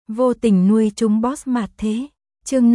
Vô tình nuôi chúng boss mạt thế. Chương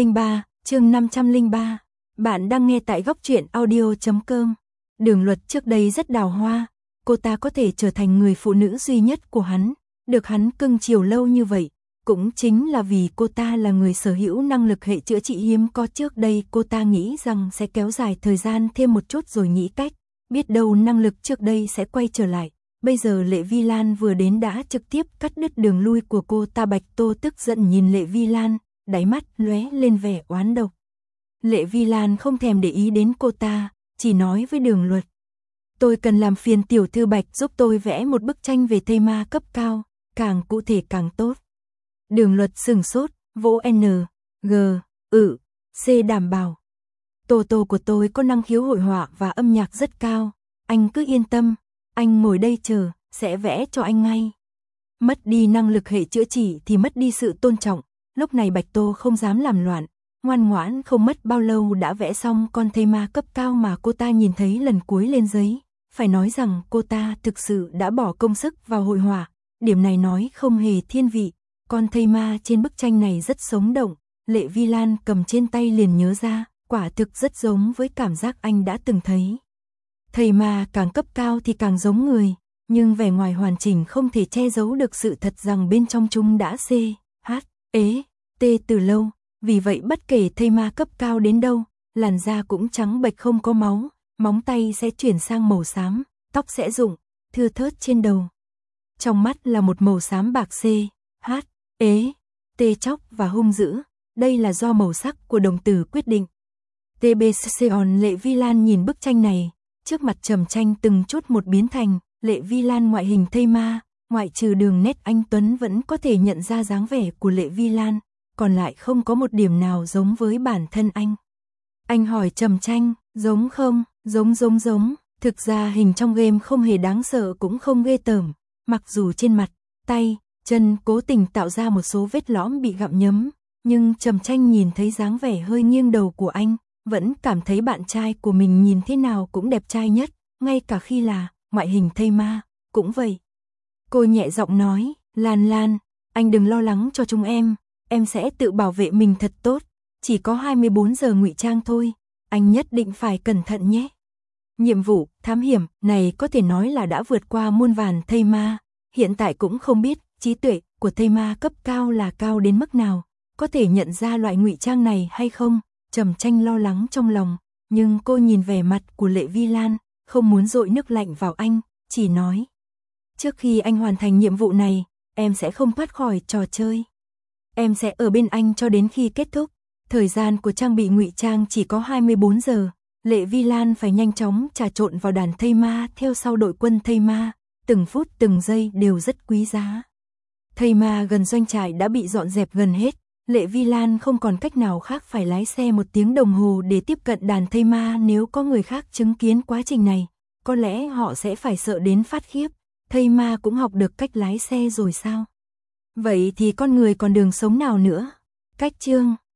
503. Bạn đang nghe tại góc truyện audio.com. Đường Luật trước đây rất đào hoa, cô ta có thể trở thành người phụ nữ duy nhất của hắn, được hắn cưng chiều lâu như vậy, cũng chính là vì cô ta là người sở hữu năng lực hệ chữa trị hiếm có. Trước đây cô ta nghĩ rằng sẽ kéo dài thời gian thêm một chút rồi nghĩ cách, biết đâu năng lực trước đây sẽ quay trở lại. Bây giờ Lệ Vi Lan vừa đến đã trực tiếp cắt đứt đường lui của cô ta. Bạch Tô tức giận nhìn Lệ Vi Lan, đáy mắt lóe lên vẻ oán độc. Lệ Vi Lan không thèm để ý đến cô ta, chỉ nói với Đường Luật: tôi cần làm phiền tiểu thư Bạch giúp tôi vẽ một bức tranh về thây ma cấp cao, càng cụ thể càng tốt. Đường Luật sừng sốt, vỗ N, G, C đảm bảo. Tô của tôi có năng khiếu hội họa và âm nhạc rất cao, anh cứ yên tâm, anh ngồi đây chờ, sẽ vẽ cho anh ngay. Mất đi năng lực hệ chữa trị thì mất đi sự tôn trọng. Lúc này Bạch Tô không dám làm loạn, ngoan ngoãn. Không mất bao lâu đã vẽ xong con thây ma cấp cao mà cô ta nhìn thấy lần cuối lên giấy. Phải nói rằng cô ta thực sự đã bỏ công sức vào hội họa, điểm này nói không hề thiên vị. Con thây ma trên bức tranh này rất sống động, Lệ Vi Lan cầm trên tay liền nhớ ra, quả thực rất giống với cảm giác anh đã từng thấy. Thây ma càng cấp cao thì càng giống người, nhưng vẻ ngoài hoàn chỉnh không thể che giấu được sự thật rằng bên trong chúng đã T từ lâu. Vì vậy bất kể thây ma cấp cao đến đâu, làn da cũng trắng bệch không có máu, móng tay sẽ chuyển sang màu xám, tóc sẽ rụng, thưa thớt trên đầu. Trong mắt là một màu xám bạc T chóc và hung dữ, đây là do màu sắc của đồng tử quyết định. TBCCON. Lệ Vi Lan nhìn bức tranh này, trước mặt trầm tranh từng chút một biến thành. Lệ Vi Lan ngoại hình thây ma, ngoại trừ đường nét anh tuấn vẫn có thể nhận ra dáng vẻ của Lệ Vi Lan, còn lại không có một điểm nào giống với bản thân anh. Anh hỏi trầm tranh, giống không? Giống. Thực ra hình trong game không hề đáng sợ cũng không ghê tởm, mặc dù trên mặt, tay, chân cố tình tạo ra một số vết lõm bị gặm nhấm, nhưng trầm tranh nhìn thấy dáng vẻ hơi nghiêng đầu của anh, vẫn cảm thấy bạn trai của mình nhìn thế nào cũng đẹp trai nhất, ngay cả khi là ngoại hình thây ma, cũng vậy. Cô nhẹ giọng nói, Lan, anh đừng lo lắng cho chúng em sẽ tự bảo vệ mình thật tốt, chỉ có 24 giờ ngụy trang thôi, anh nhất định phải cẩn thận nhé. Nhiệm vụ thám hiểm này có thể nói là đã vượt qua muôn vàn thây ma, hiện tại cũng không biết trí tuệ của thây ma cấp cao là cao đến mức nào, có thể nhận ra loại ngụy trang này hay không. Trầm tranh lo lắng trong lòng, nhưng cô nhìn vẻ mặt của Lệ Vi Lan, không muốn dội nước lạnh vào anh, chỉ nói: trước khi anh hoàn thành nhiệm vụ này, em sẽ không thoát khỏi trò chơi. Em sẽ ở bên anh cho đến khi kết thúc. Thời gian của trang bị ngụy trang chỉ có 24 giờ. Lệ Vi Lan phải nhanh chóng trà trộn vào đàn thây ma theo sau đội quân thây ma, từng phút từng giây đều rất quý giá. Thây ma gần doanh trại đã bị dọn dẹp gần hết. Lệ Vi Lan không còn cách nào khác phải lái xe 1 tiếng đồng hồ để tiếp cận đàn thây ma. Nếu có người khác chứng kiến quá trình này, có lẽ họ sẽ phải sợ đến phát khiếp. Thây ma cũng học được cách lái xe rồi sao? Vậy thì con người còn đường sống nào nữa? Cách chương